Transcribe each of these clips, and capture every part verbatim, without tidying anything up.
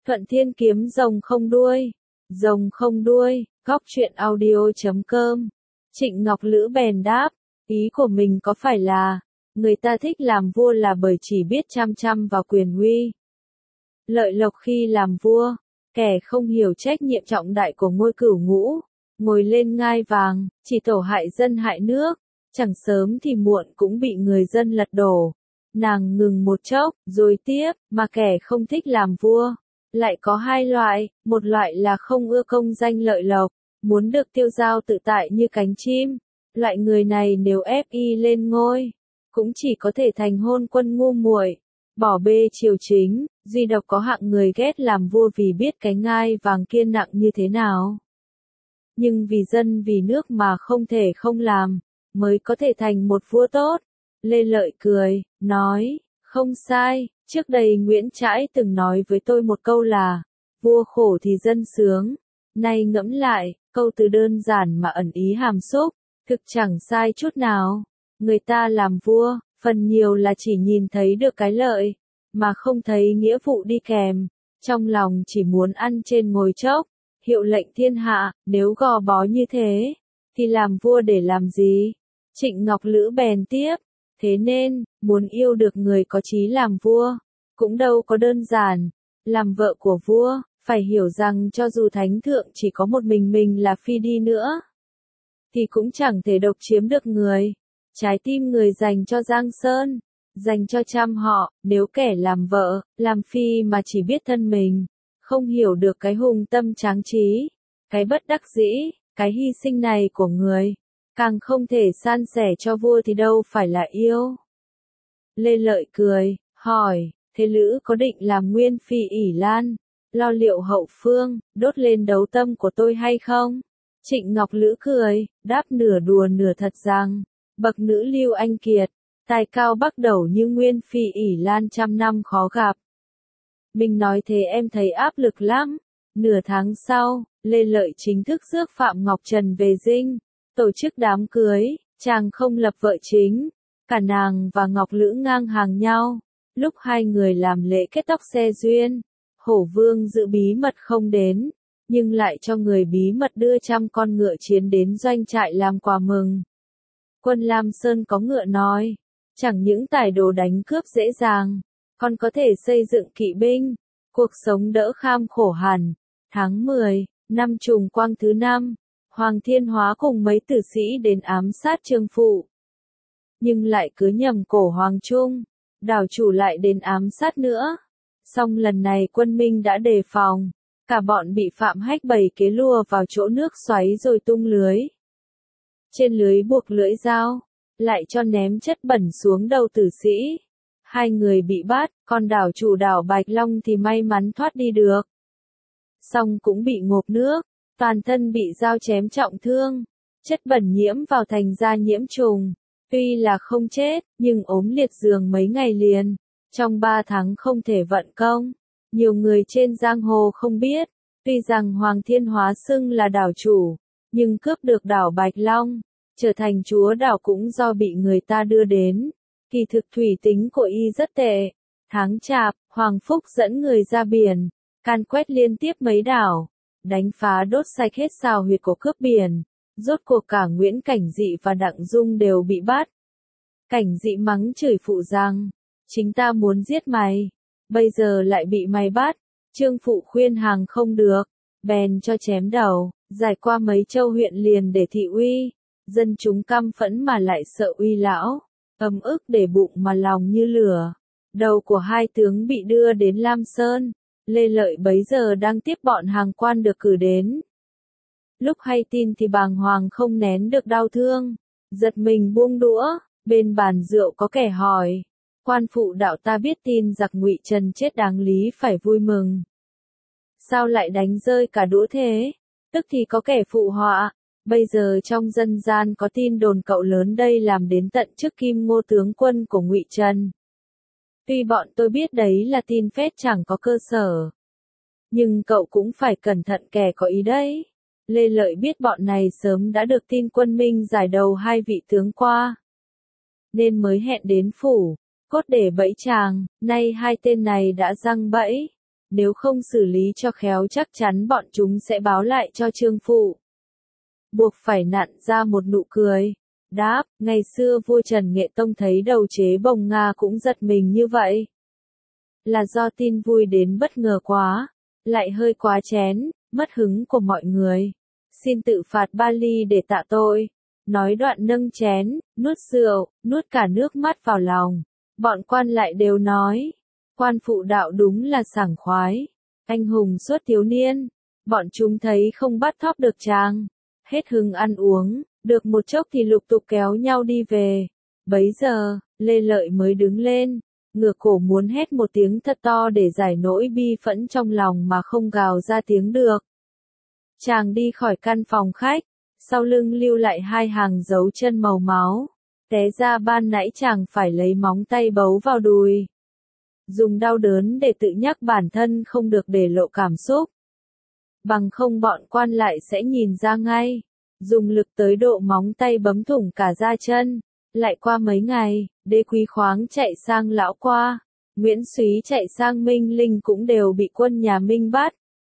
Thuận Thiên kiếm rồng không đuôi. Rồng không đuôi, góc truyện audio chấm com. Trịnh Ngọc Lữ bèn đáp, ý của mình có phải là, người ta thích làm vua là bởi chỉ biết chăm chăm vào quyền uy. Lợi lộc khi làm vua, kẻ không hiểu trách nhiệm trọng đại của ngôi cửu ngũ, ngồi lên ngai vàng, chỉ tổ hại dân hại nước, chẳng sớm thì muộn cũng bị người dân lật đổ. Nàng ngừng một chốc, rồi tiếp, mà kẻ không thích làm vua, lại có hai loại, một loại là không ưa công danh lợi lộc, muốn được tiêu dao tự tại như cánh chim. Loại người này nếu ép y lên ngôi, cũng chỉ có thể thành hôn quân ngu muội, bỏ bê triều chính, duy độc có hạng người ghét làm vua vì biết cái ngai vàng kia nặng như thế nào. Nhưng vì dân vì nước mà không thể không làm, mới có thể thành một vua tốt. Lê Lợi cười, nói, không sai, trước đây Nguyễn Trãi từng nói với tôi một câu là, vua khổ thì dân sướng. Nay ngẫm lại, câu từ đơn giản mà ẩn ý hàm xúc, thực chẳng sai chút nào. Người ta làm vua, phần nhiều là chỉ nhìn thấy được cái lợi, mà không thấy nghĩa vụ đi kèm, trong lòng chỉ muốn ăn trên ngồi chốc, hiệu lệnh thiên hạ. Nếu gò bó như thế, thì làm vua để làm gì? Trịnh Ngọc Lữ bèn tiếp, thế nên, muốn yêu được người có chí làm vua, cũng đâu có đơn giản. Làm vợ của vua, phải hiểu rằng cho dù thánh thượng chỉ có một mình mình là phi đi nữa, thì cũng chẳng thể độc chiếm được người. Trái tim người dành cho Giang Sơn, dành cho trăm họ. Nếu kẻ làm vợ, làm phi mà chỉ biết thân mình, không hiểu được cái hùng tâm tráng trí, cái bất đắc dĩ, cái hy sinh này của người, càng không thể san sẻ cho vua thì đâu phải là yêu. Lê Lợi cười, hỏi, thế Lữ có định làm nguyên phi ỷ Lan, lo liệu hậu phương, đốt lên đấu tâm của tôi hay không? Trịnh Ngọc Lữ cười, đáp nửa đùa nửa thật rằng, bậc nữ lưu anh kiệt, tài cao bắc đầu như nguyên phi ỷ Lan trăm năm khó gặp. Mình nói thế em thấy áp lực lắm. Nửa tháng sau, Lê Lợi chính thức rước Phạm Ngọc Trần về dinh, tổ chức đám cưới. Chàng không lập vợ chính, cả nàng và Ngọc Lữ ngang hàng nhau. Lúc hai người làm lễ kết tóc xe duyên, Hổ Vương giữ bí mật không đến, nhưng lại cho người bí mật đưa trăm con ngựa chiến đến doanh trại làm quà mừng. Quân Lam Sơn có ngựa nói, chẳng những tài đồ đánh cướp dễ dàng, còn có thể xây dựng kỵ binh, cuộc sống đỡ kham khổ hẳn. Tháng mười, năm Trùng Quang thứ năm, Hoàng Thiên Hóa cùng mấy tử sĩ đến ám sát Trương Phụ, nhưng lại cứ nhầm cổ Hoàng Trung, đảo chủ lại đến ám sát nữa. Song lần này quân Minh đã đề phòng, cả bọn bị Phạm Hách bày kế lùa vào chỗ nước xoáy rồi tung lưới. Trên lưới buộc lưỡi dao, lại cho ném chất bẩn xuống đầu tử sĩ. Hai người bị bắt, còn đảo chủ đảo Bạch Long thì may mắn thoát đi được. Song cũng bị ngộp nước, toàn thân bị dao chém trọng thương, chất bẩn nhiễm vào thành da nhiễm trùng. Tuy là không chết, nhưng ốm liệt giường mấy ngày liền, trong ba tháng không thể vận công. Nhiều người trên giang hồ không biết, tuy rằng Hoàng Thiên Hóa xưng là đảo chủ, nhưng cướp được đảo Bạch Long, trở thành chúa đảo cũng do bị người ta đưa đến. Kỳ thực thủy tính của y rất tệ. Tháng Chạp, Hoàng Phúc dẫn người ra biển, can quét liên tiếp mấy đảo, đánh phá đốt sạch hết sào huyệt của cướp biển. Rốt cuộc cả Nguyễn Cảnh Dị và Đặng Dung đều bị bắt. Cảnh Dị mắng chửi Phụ rằng, chính ta muốn giết mày, bây giờ lại bị mày bắt. Trương Phụ khuyên hàng không được, bèn cho chém đầu, giải qua mấy châu huyện liền để thị uy. Dân chúng căm phẫn mà lại sợ uy lão, ấm ức để bụng mà lòng như lửa. Đầu của hai tướng bị đưa đến Lam Sơn. Lê Lợi bấy giờ đang tiếp bọn hàng quan được cử đến. Lúc hay tin thì bàng hoàng không nén được đau thương, giật mình buông đũa. Bên bàn rượu có kẻ hỏi, quan phụ đạo ta biết tin giặc Ngụy Trần chết đáng lý phải vui mừng, sao lại đánh rơi cả đũa thế? Tức thì có kẻ phụ họa, bây giờ trong dân gian có tin đồn cậu lớn đây làm đến tận trước Kim Ngô tướng quân của Ngụy Trần. Tuy bọn tôi biết đấy là tin phét chẳng có cơ sở, nhưng cậu cũng phải cẩn thận kẻ có ý đấy. Lê Lợi biết bọn này sớm đã được tin quân Minh giải đầu hai vị tướng qua, nên mới hẹn đến phủ, cốt để bẫy chàng. Nay hai tên này đã giăng bẫy, nếu không xử lý cho khéo chắc chắn bọn chúng sẽ báo lại cho Trương Phụ. Buộc phải nặn ra một nụ cười. Đáp, ngày xưa vua Trần Nghệ Tông thấy đầu chế bồng Nga cũng giật mình như vậy. Là do tin vui đến bất ngờ quá, lại hơi quá chén, mất hứng của mọi người. Xin tự phạt ba ly để tạ tội. Nói đoạn nâng chén, nuốt rượu, nuốt cả nước mắt vào lòng. Bọn quan lại đều nói, quan phụ đạo đúng là sảng khoái, anh hùng suốt thiếu niên. Bọn chúng thấy không bắt thóp được chàng, hết hứng ăn uống, được một chốc thì lục tục kéo nhau đi về. Bấy giờ, Lê Lợi mới đứng lên, ngửa cổ muốn hét một tiếng thật to để giải nỗi bi phẫn trong lòng mà không gào ra tiếng được. Chàng đi khỏi căn phòng khách, sau lưng lưu lại hai hàng dấu chân màu máu. Té ra ban nãy chàng phải lấy móng tay bấu vào đùi. Dùng đau đớn để tự nhắc bản thân không được để lộ cảm xúc. Bằng không bọn quan lại sẽ nhìn ra ngay. Dùng lực tới độ móng tay bấm thủng cả da chân. Lại qua mấy ngày, Đế Quý Khoáng chạy sang Lão Qua. Nguyễn Súy chạy sang Minh Linh cũng đều bị quân nhà Minh bắt.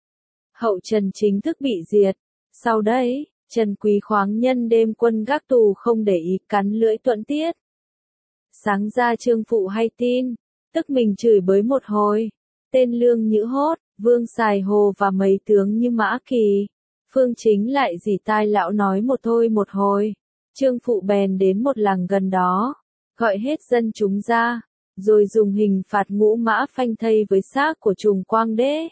Hậu Trần chính thức bị diệt. Sau đấy, Trần Quý Khoáng nhân đêm quân gác tù không để ý cắn lưỡi tuẫn tiết. Sáng ra Trương Phụ hay tin, tức mình chửi bới một hồi. Tên Lương Nhữ Hốt, Vương Sài Hồ và mấy tướng như Mã Kỳ, Phương Chính lại dỉ tai lão nói một thôi một hồi. Trương Phụ bèn đến một làng gần đó, gọi hết dân chúng ra, rồi dùng hình phạt ngũ mã phanh thây với xác của Trùng Quang Đế.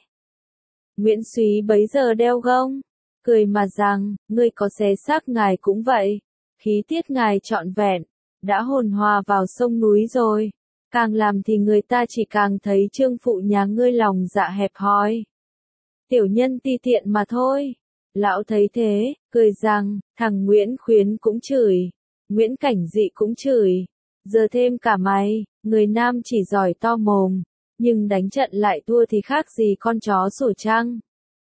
Nguyễn Súy bấy giờ đeo gông, cười mà rằng, ngươi có xé xác ngài cũng vậy, khí tiết ngài trọn vẹn, đã hồn hòa vào sông núi rồi, càng làm thì người ta chỉ càng thấy Trương Phụ nhà ngươi lòng dạ hẹp hòi. Tiểu nhân ti tiện mà thôi. Lão thấy thế, cười rằng, thằng Nguyễn Khuyến cũng chửi, Nguyễn Cảnh Dị cũng chửi, giờ thêm cả mày, người nam chỉ giỏi to mồm, nhưng đánh trận lại thua thì khác gì con chó sủa trăng.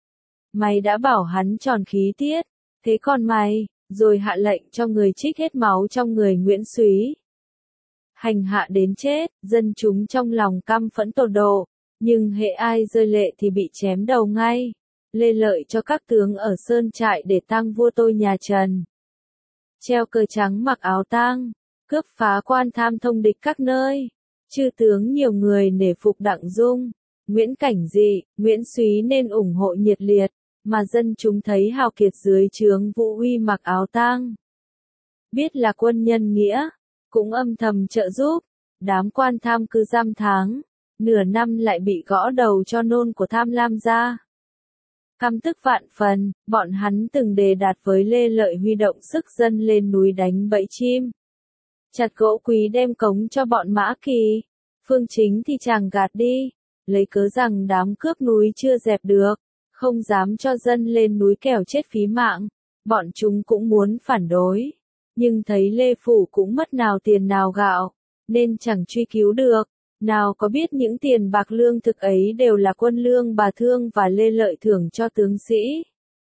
Mày đã bảo hắn tròn khí tiết, thế còn mày, rồi hạ lệnh cho người trích hết máu trong người Nguyễn Súy. Hành hạ đến chết, dân chúng trong lòng căm phẫn tột độ, nhưng hễ ai rơi lệ thì bị chém đầu ngay. Lê Lợi cho các tướng ở sơn trại để tang vua tôi nhà Trần. Treo cờ trắng mặc áo tang, cướp phá quan tham thông địch các nơi. Chư tướng nhiều người nể phục Đặng Dung, Nguyễn Cảnh Dị, Nguyễn Súy nên ủng hộ nhiệt liệt, mà dân chúng thấy hào kiệt dưới trướng Vũ Uy mặc áo tang. Biết là quân nhân nghĩa, cũng âm thầm trợ giúp, đám quan tham cứ giam tháng, nửa năm lại bị gõ đầu cho nôn của tham lam ra. Căm tức vạn phần, bọn hắn từng đề đạt với Lê Lợi huy động sức dân lên núi đánh bẫy chim. Chặt gỗ quý đem cống cho bọn Mã Kỳ. Phương Chính thì chàng gạt đi, lấy cớ rằng đám cướp núi chưa dẹp được, không dám cho dân lên núi kẻo chết phí mạng. Bọn chúng cũng muốn phản đối, nhưng thấy Lê Phủ cũng mất nào tiền nào gạo, nên chẳng truy cứu được. Nào có biết những tiền bạc lương thực ấy đều là quân lương bà Thương và Lê Lợi thưởng cho tướng sĩ.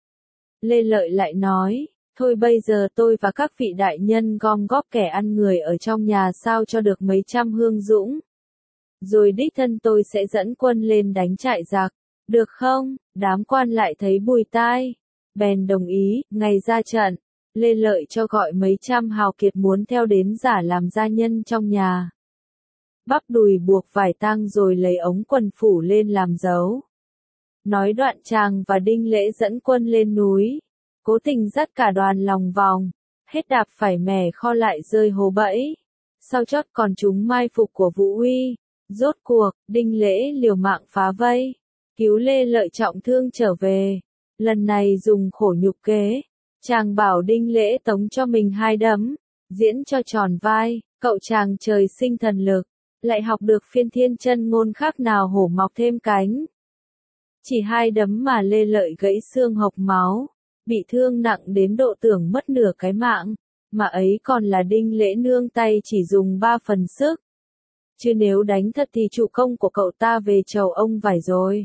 Lê Lợi lại nói, thôi bây giờ tôi và các vị đại nhân gom góp kẻ ăn người ở trong nhà sao cho được mấy trăm hương dũng. Rồi đích thân tôi sẽ dẫn quân lên đánh trại giặc, được không? Đám quan lại thấy bùi tai, bèn đồng ý, ngày ra trận, Lê Lợi cho gọi mấy trăm hào kiệt muốn theo đến giả làm gia nhân trong nhà. Bắp đùi buộc vải tang rồi lấy ống quần phủ lên làm dấu. Nói đoạn chàng và Đinh Lễ dẫn quân lên núi, cố tình dắt cả đoàn lòng vòng, hết đạp phải mẻ kho lại rơi hố bẫy. Sau chót còn trúng mai phục của Vũ Uy, rốt cuộc, Đinh Lễ liều mạng phá vây, cứu Lê Lợi trọng thương trở về. Lần này dùng khổ nhục kế, chàng bảo Đinh Lễ tống cho mình hai đấm, diễn cho tròn vai, cậu chàng trời sinh thần lực. Lại học được phiên thiên chân ngôn khác nào hổ mọc thêm cánh. Chỉ hai đấm mà Lê Lợi gãy xương hộc máu, bị thương nặng đến độ tưởng mất nửa cái mạng, mà ấy còn là Đinh Lễ nương tay chỉ dùng ba phần sức. Chứ nếu đánh thật thì chủ công của cậu ta về chầu ông vải rồi.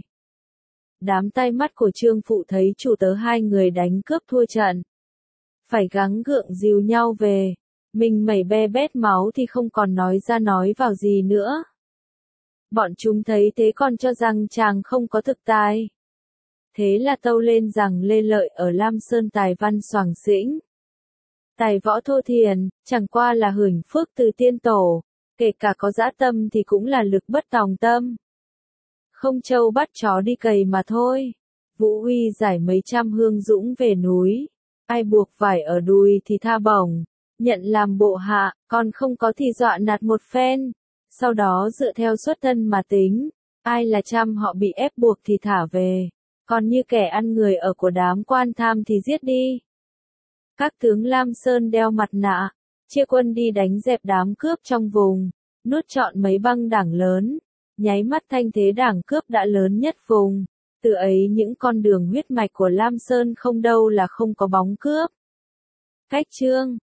Đám tai mắt của Trương Phụ thấy chủ tớ hai người đánh cướp thua trận, phải gắng gượng dìu nhau về. Mình mẩy be bét máu thì không còn nói ra nói vào gì nữa. Bọn chúng thấy thế còn cho rằng chàng không có thực tài. Thế là tâu lên rằng Lê Lợi ở Lam Sơn tài văn xoàng xĩnh. Tài võ thô thiền, chẳng qua là hưởng phước từ tiên tổ, kể cả có dã tâm thì cũng là lực bất tòng tâm. Không trâu bắt chó đi cày mà thôi. Vũ Huy giải mấy trăm hương dũng về núi. Ai buộc vải ở đùi thì tha bổng. Nhận làm bộ hạ, còn không có thì dọa nạt một phen. Sau đó dựa theo xuất thân mà tính. Ai là trăm họ bị ép buộc thì thả về. Còn như kẻ ăn người ở của đám quan tham thì giết đi. Các tướng Lam Sơn đeo mặt nạ. Chia quân đi đánh dẹp đám cướp trong vùng. Nuốt trọn mấy băng đảng lớn. Nháy mắt thanh thế đảng cướp đã lớn nhất vùng. Từ ấy những con đường huyết mạch của Lam Sơn không đâu là không có bóng cướp. Cách chương